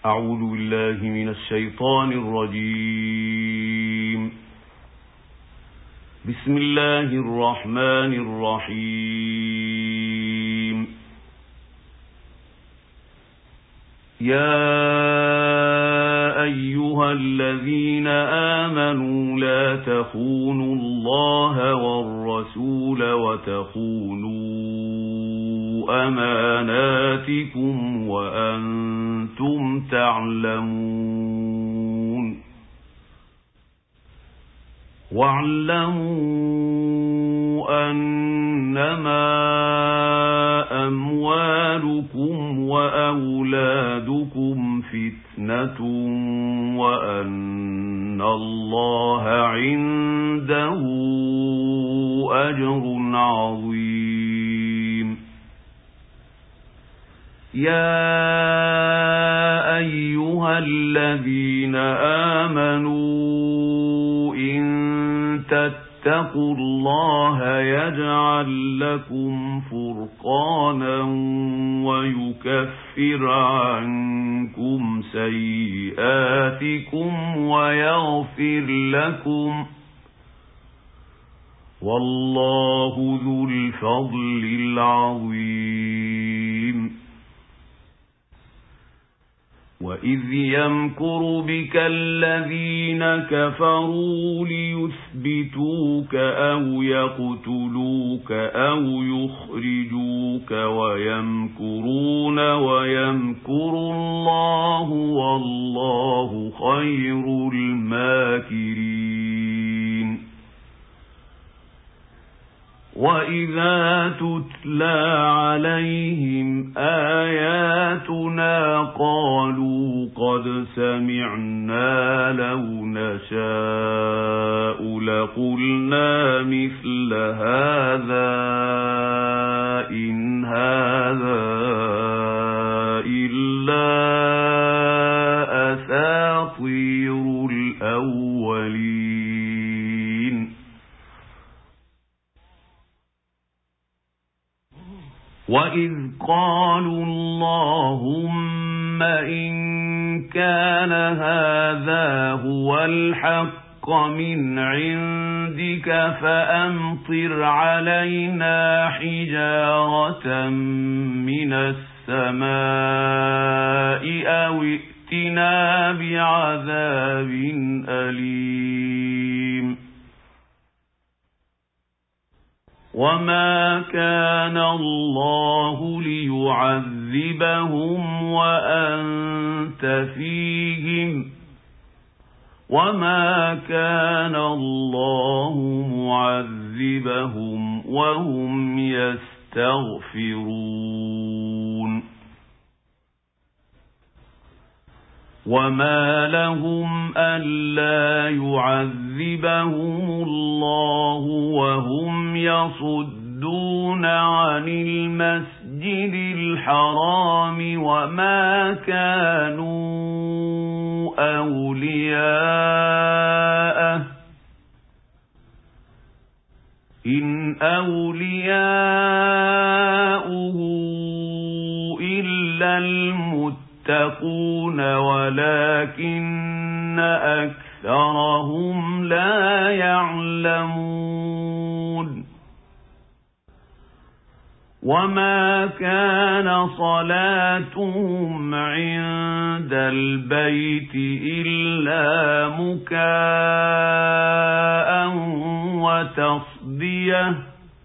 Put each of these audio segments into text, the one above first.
أعوذ بالله من الشيطان الرجيم. بسم الله الرحمن الرحيم. يا أيها الذين آمنوا لا تخونوا الله والرسول وتخونوا أماناتكم وأنتم تعلمون. واعلموا أنما أموالكم وأولادكم فتنة وأن الله عنده أجر عظيم. يا أيها الذين آمنوا إن تتقوا الله يجعل لكم فرقانا ويكفر عنكم سيئاتكم ويغفر لكم، والله ذو الفضل العظيم. وإذ يمكر بك الذين كفروا ليثبتوك أو يقتلوك أو يخرجوك ويمكرون ويمكر الله والله خير الماكرين. وإذا تتلى عليهم آياتنا قالوا قد سمعنا لو نشاء لقلنا مثل هذا إن هذا إلا أساطير الأولين. وإذ قالوا اللهم إن كان هذا هو الحق من عندك فأمطر علينا حجارة من السماء أو ائتنا بعذاب أليم. وما كان الله ليعذبهم وأنت فيهم وما كان الله معذبهم وهم يستغفرون. وما لهم ألا يعذبهم الله وهم يصدون عن المسجد الحرام وما كانوا أولياءه إن أولياؤه إلا المتقون ولكن أكثرهم لا يعلمون. وما كان صلاتهم عند البيت إلا مكاء وتصدية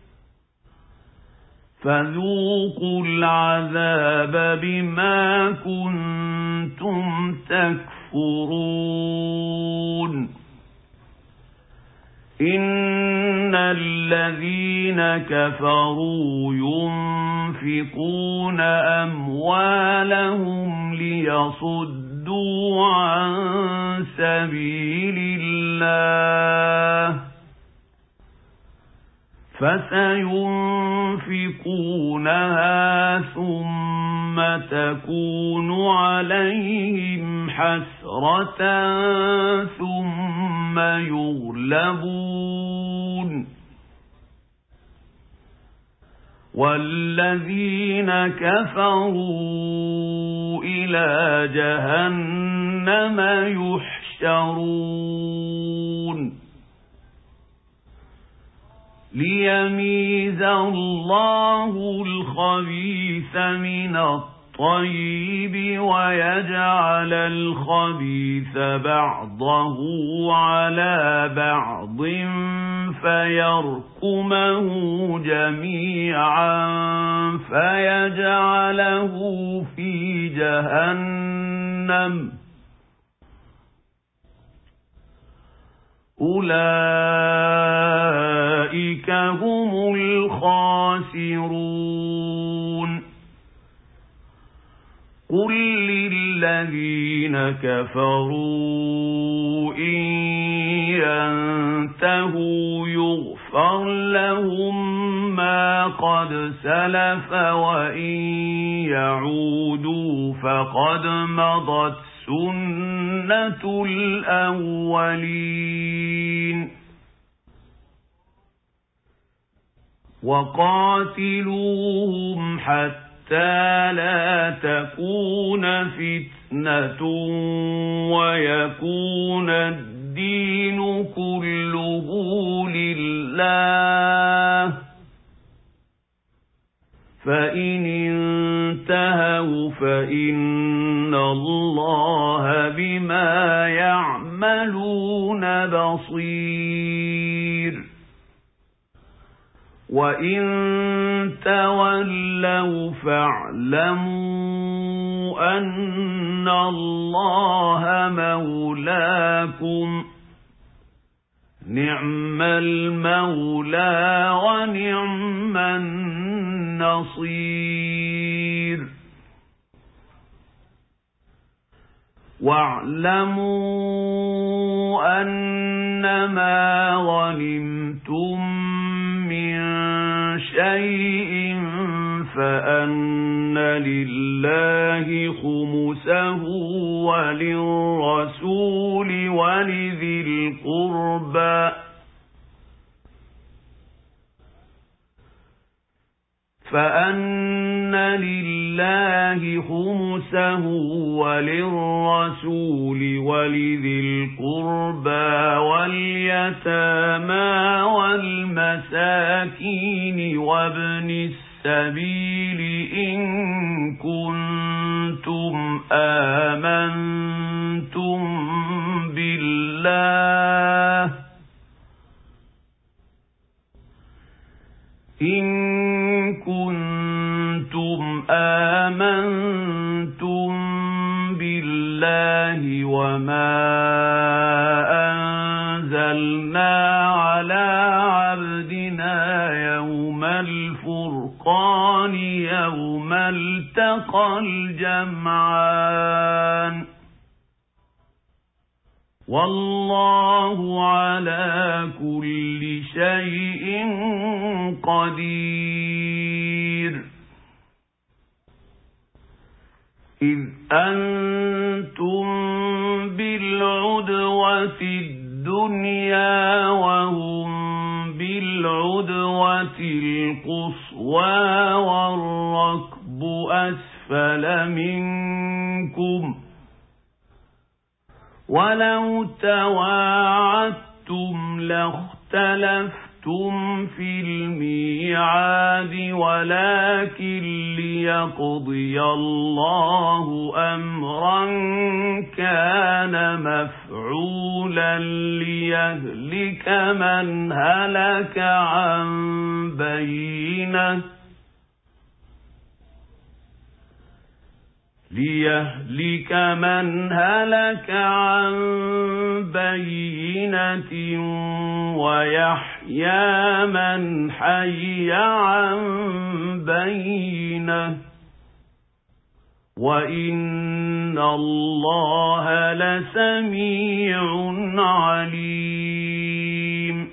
فذوقوا العذاب بما كنتم تكفرون. إن الذين كفروا ينفقون أموالهم ليصدوا عن سبيل الله فسينفقونها ثم تكون عليهم حسرة ثم يغلبون والذين كفروا إلى إلى جهنم يحشرون ليميز الله الخبيث من الطيب ويجعل الخبيث بعضه على بعض فيركمه جميعا فيجعله في جهنم أولئك هم الخاسرون قل للذين كفروا إن ينتهوا يغفر لهم ما قد سلف وإن يعودوا فقد مضت سنة الأولين وقاتلوهم حتى لا تكون فتنة ويكون الدين كله لله فإن انتهوا فإن الله بما يعملون بصير وإن تولوا فاعلموا أن الله مولاكم نعم المولى ونعم النصير واعلموا أنما غنمتم من شيء فأن لله خمسه وللرسول ولذي القربى فأن لله خمسه وللرسول ولذي القربى واليتامى والمساكين وابن السبيل إن كنتم آمنتم بالله وما أنزلنا على عبدنا يوم الفرقان يوم التقى الجمعان والله على كل شيء قدير إذ أنتم بالعدوة الدنيا وهم بالعدوة القصوى والركب أسفل منكم ولو تواعدتم لاختلفتم في الميعاد ولكن ليقضي الله أمرا كان مفعولا ليهلك من هلك عن بينة ويحيى من حي عن بينة وإن الله لسميع عليم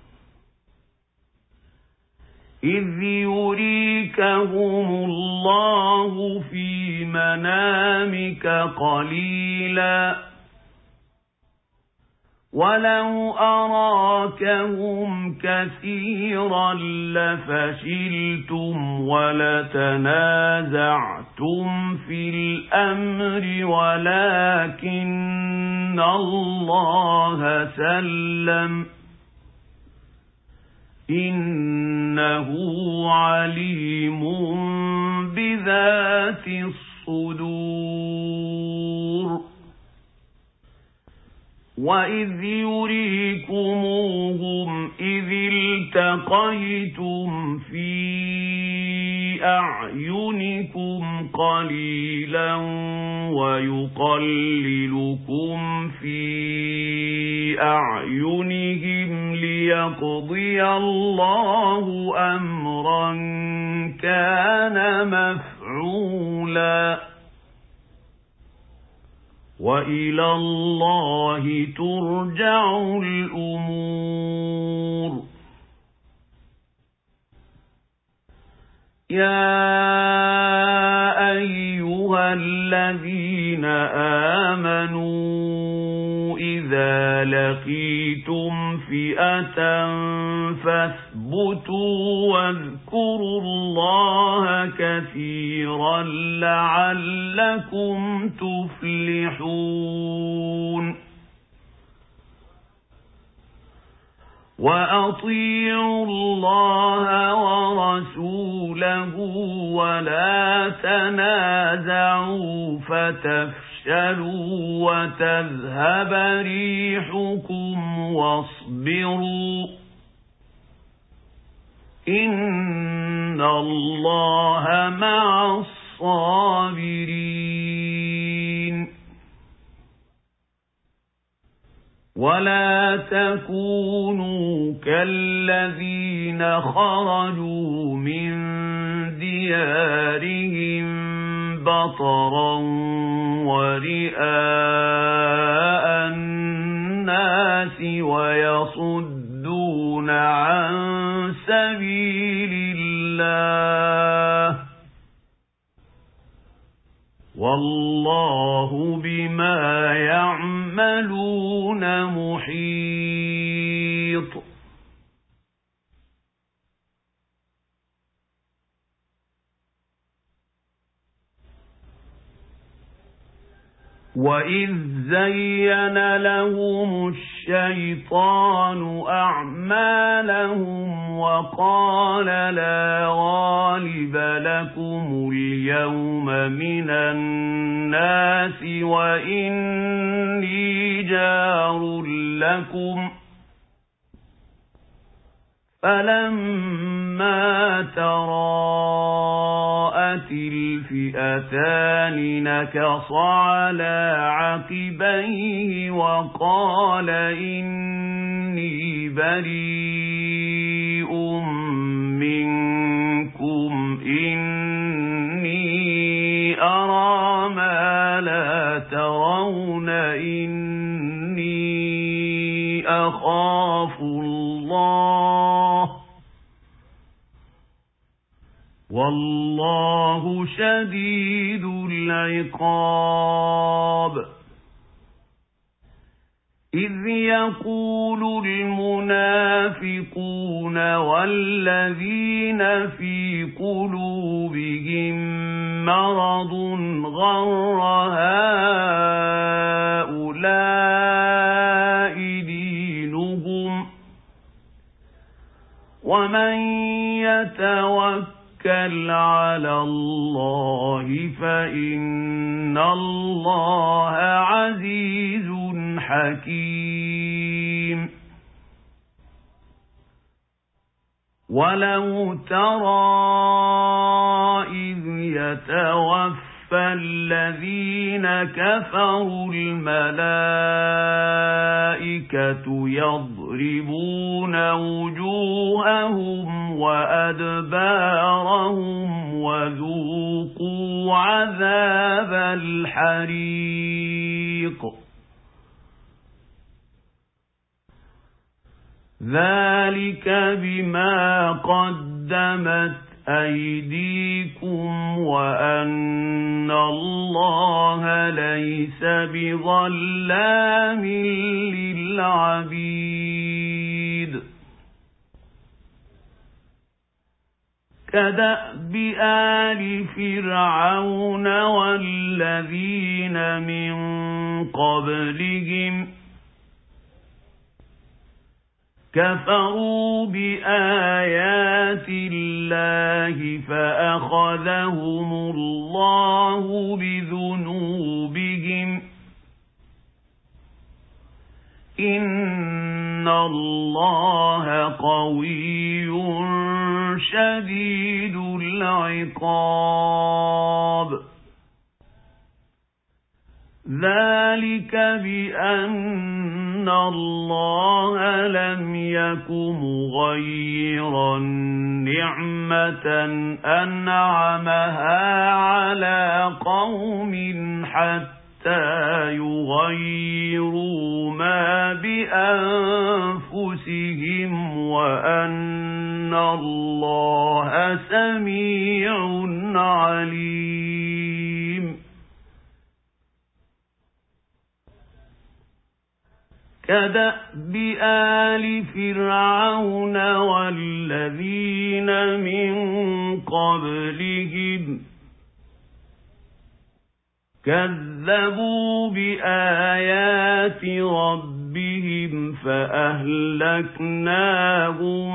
إذ يريكهم الله في منامك قليلا ولو أراكهم كثيرا لفشلتم ولتنازعتم في الأمر ولكن الله سلم إنه عليم بذات الصدور وإذ يريكموهم إذ التقيتم في أعينكم قليلا ويقللكم في أعينهم ليقضي الله أمرا كان مفعولا وإلى الله ترجع الأمور يا أيها الذين آمنوا إذا لقيتم فئة فاثبتوا واذكروا الله كثيرا لعلكم تفلحون وأطيعوا الله ورسوله ولا تنازعوا فتفشلوا وتذهب ريحكم واصبروا إن الله مع الصابرين ولا تكونوا كالذين خرجوا من ديارهم بطرا ورئاء الناس ويصدون عن سبيل الله والله بما يعملون محيط وإذ زين لهم الشيطان أعمالهم وقال لا غالب لكم اليوم من الناس وإني جار لكم فلما تراءت الفئتان نكص على عقبيه وقال إني بريء منكم إني أرى ما لا ترون إني أخاف الله والله شديد العقاب إذ يقول المنافقون والذين في قلوبهم مرض غر هؤلاء دينهم ومن يتوكل على الله فإن الله عزيز حكيم ولو ترى إذ يتوفى الذين كفروا الملائكة يضربون وجوههم وأدبارهم وذوقوا عذاب الحريق ذلك بما قدمت أيديكم وأن الله ليس بظلام للعبيد كدأب آل فرعون والذين من قبلهم كفروا بآيات الله فأخذهم الله بذنوبهم إن الله قوي شديد العقاب ذلك بأن الله لم يك مغيرا نعمة أنعمها على قوم حتى يغيروا ما بأنفسهم وأن الله سميع عليم كدأب آل فرعون والذين من قبلهم كذبوا بآيات ربهم فأهلكناهم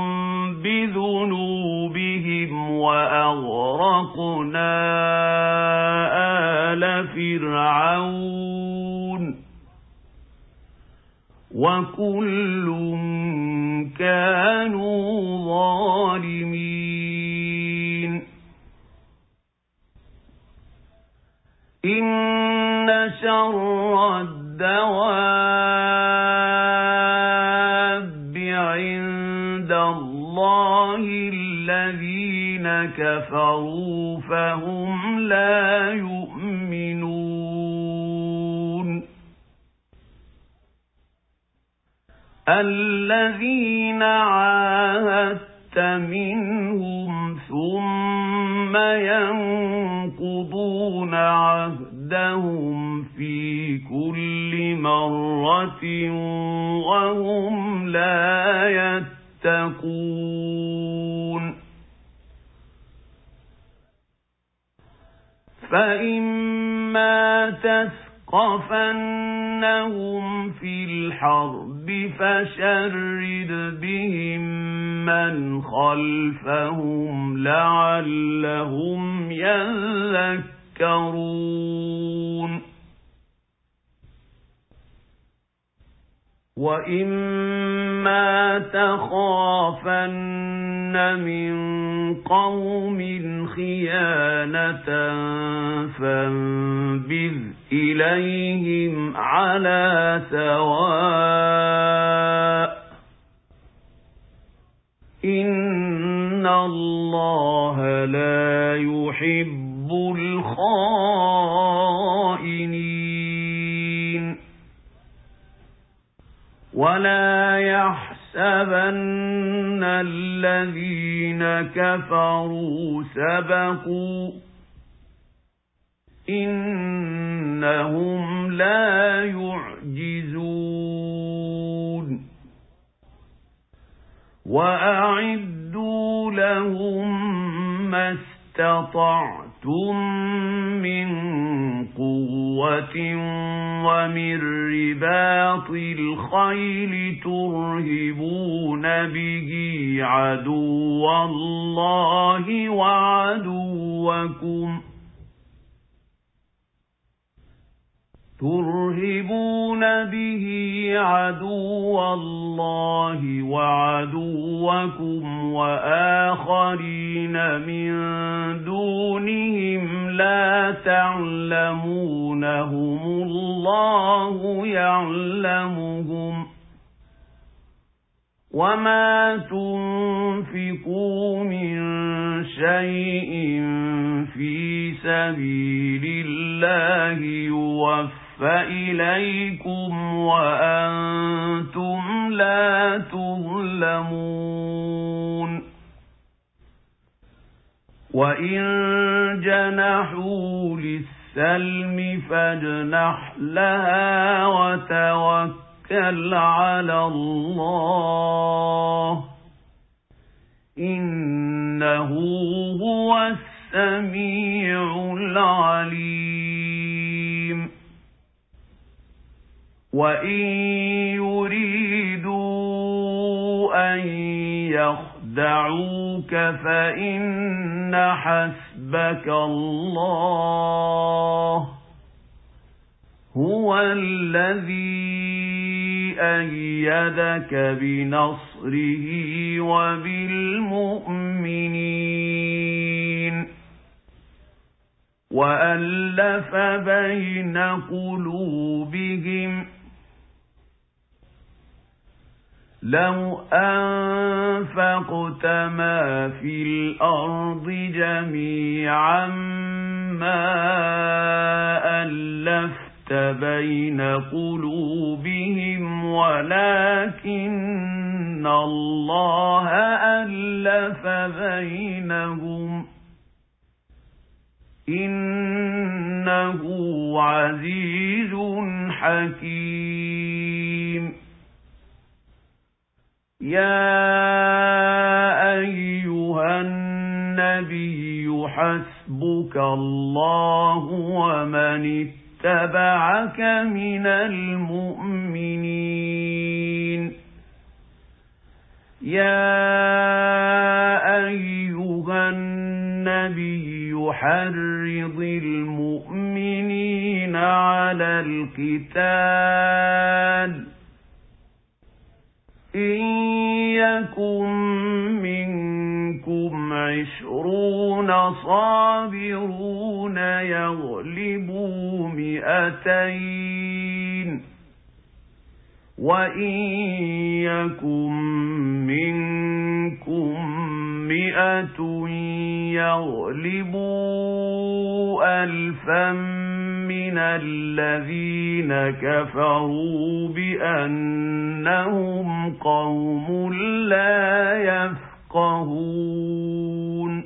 بذنوبهم وأغرقنا آل فرعون وكل كانوا ظالمين إن شر الدواب عند الله الذين كفروا فهم لا يؤمنون الذين عاهدت منهم ثم ينقضون عهدهم في كل مرة وهم لا يتقون فإما تثقفنهم في الحرب فشرد بهم من خلفهم لعلهم يذكرون وإما تخافن من قوم خيانة فانبذ إليهم على سواء إن الله لا يحب الخائنين ولا يحسبن الذين كفروا سبقوا إنهم لا يعجزون وأعدوا لهم ما استطعتم من قوة ومن رباط الخيل ترهبون به عدو الله وعدوكم وآخرين من دونهم لا تعلمونهم الله يعلمهم وما تنفقوا من شيء في سبيل الله يوفى إليكم وأنتم لا تظلمون وإن جنحوا للسلم فاجنح لها وتوكل على الله إنه هو السميع العليم وإن يريدوا أن يخدعوك فإن حسبك الله هو الذي أيدك بنصره وبالمؤمنين وألف بين قلوبهم لو أنفقت ما في الأرض جميعا ما ألفت بين قلوبهم ولكن الله ألف بينهم إنه عزيز حكيم يا أيها النبي حسبك الله ومن اتبعك من المؤمنين يا أيها النبي حرض المؤمنين على القتال إن يكن منكم 20 صابرون يغلبوا 200 وإن يكن منكم 100 يغلبوا 1000 من الذين كفروا بأنهم قوم لا يفقهون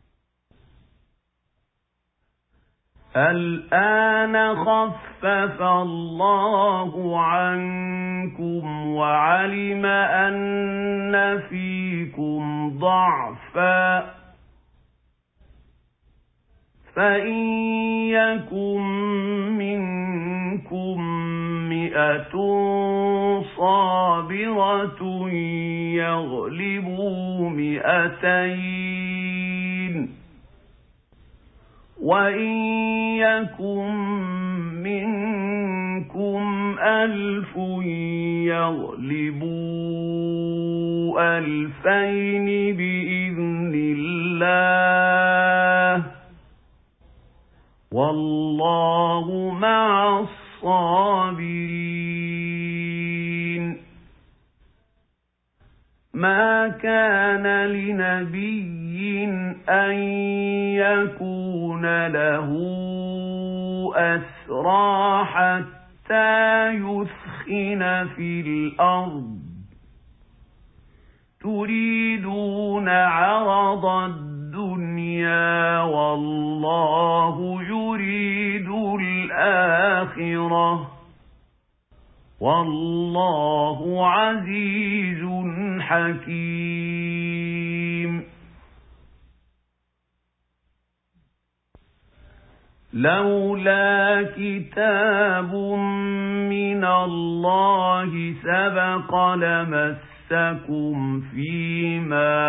الآن خفف الله عنكم وعلم أن فيكم ضعفا فإن يكن منكم 100 صابرة يغلبوا 200 وإن يكن منكم 1000 يغلبوا 2000 بإذن الله والله مع الصابرين ما كان لنبي أن يكون له أسرى حتى يثخن في الأرض تريدون عرض الدنيا والله يريد الآخرة والله عزيز حكيم لولا كتاب من الله سبق لمسكم فيما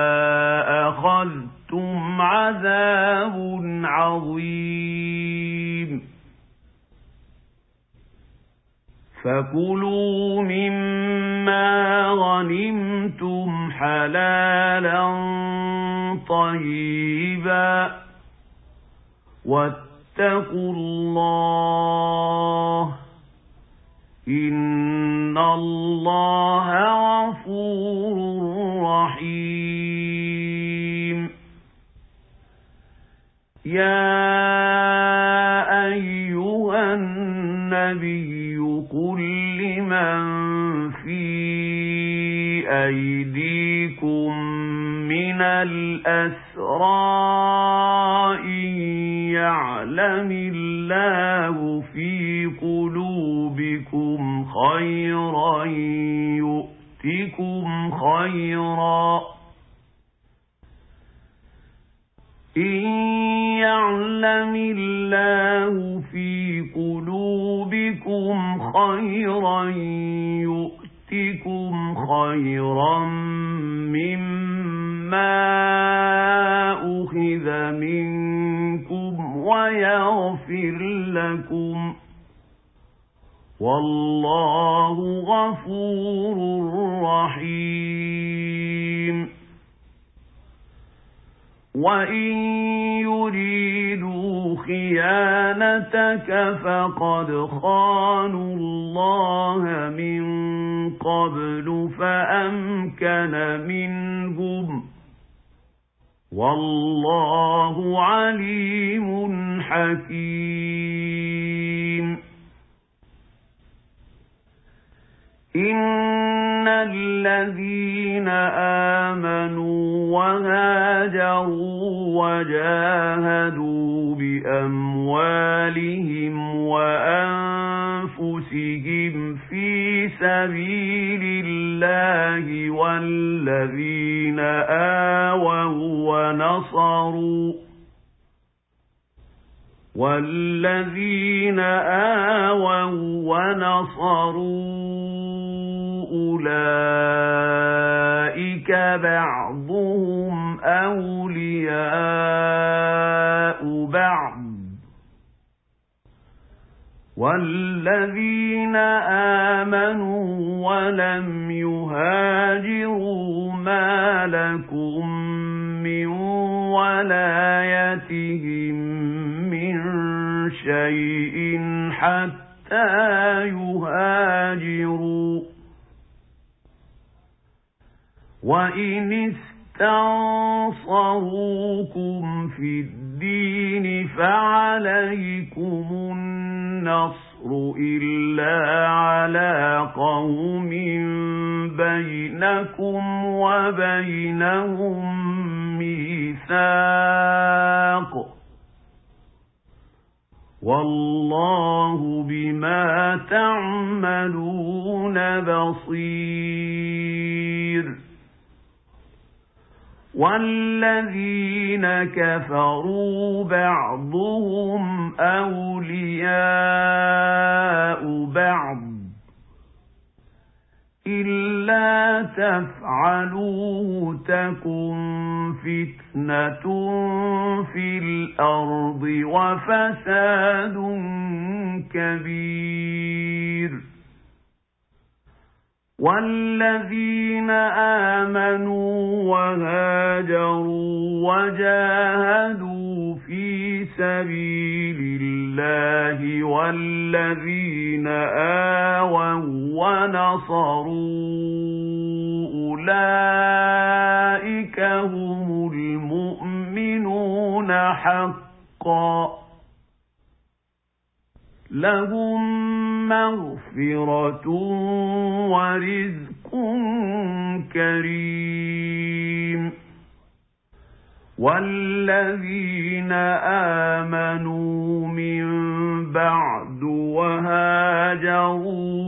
أخذتم عذاب عظيم فكلوا مما غنمتم حلالا طيبا واتقوا الله إن الله غفور رحيم يا أيها النبي قل لمن في أيديكم من الأسرى الأخرى إن يعلم الله في قلوبكم خيرا يؤتكم خيرا إن يعلم الله في قلوبكم خيرا يؤتكم خيرا مما أخذ منكم ويغفر لكم والله غفور رحيم وإن يريدوا خيانتك فقد خانوا الله من قبل فأمكن منهم والله عليم حكيم إن الذين آمنوا وهاجروا وجاهدوا بأموالهم وأنفسهم في سبيل الله والذين آووا ونصروا أولئك بعضهم أولياء بعض والذين آمنوا ولم يهاجروا ما لكم من ولايتهم من شيء حتى يهاجروا وإن استنصروكم في الدين فعليكم النصر إلا على قوم بينكم وبينهم ميثاق والله بما تعملون بصير والذين كفروا بعضهم أولياء بعض إلا تفعلوه تكن فتنة في الأرض وفساد كبير والذين آمنوا وهاجروا وجاهدوا في سبيل الله والذين آووا ونصروا أولئك هم المؤمنون حقا لهم مغفرة ورزق كريم والذين آمنوا من بعد وهاجروا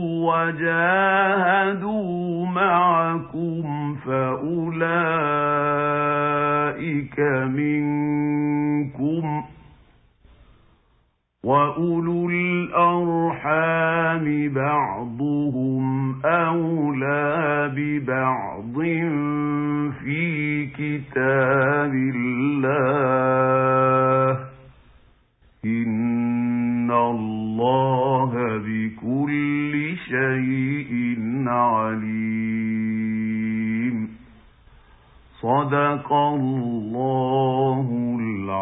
وجاهدوا معكم فأولئك منكم وأولو الأرحام بعضهم أولى ببعض في كتاب الله إن الله بكل شيء عليم صدق الله العظيم.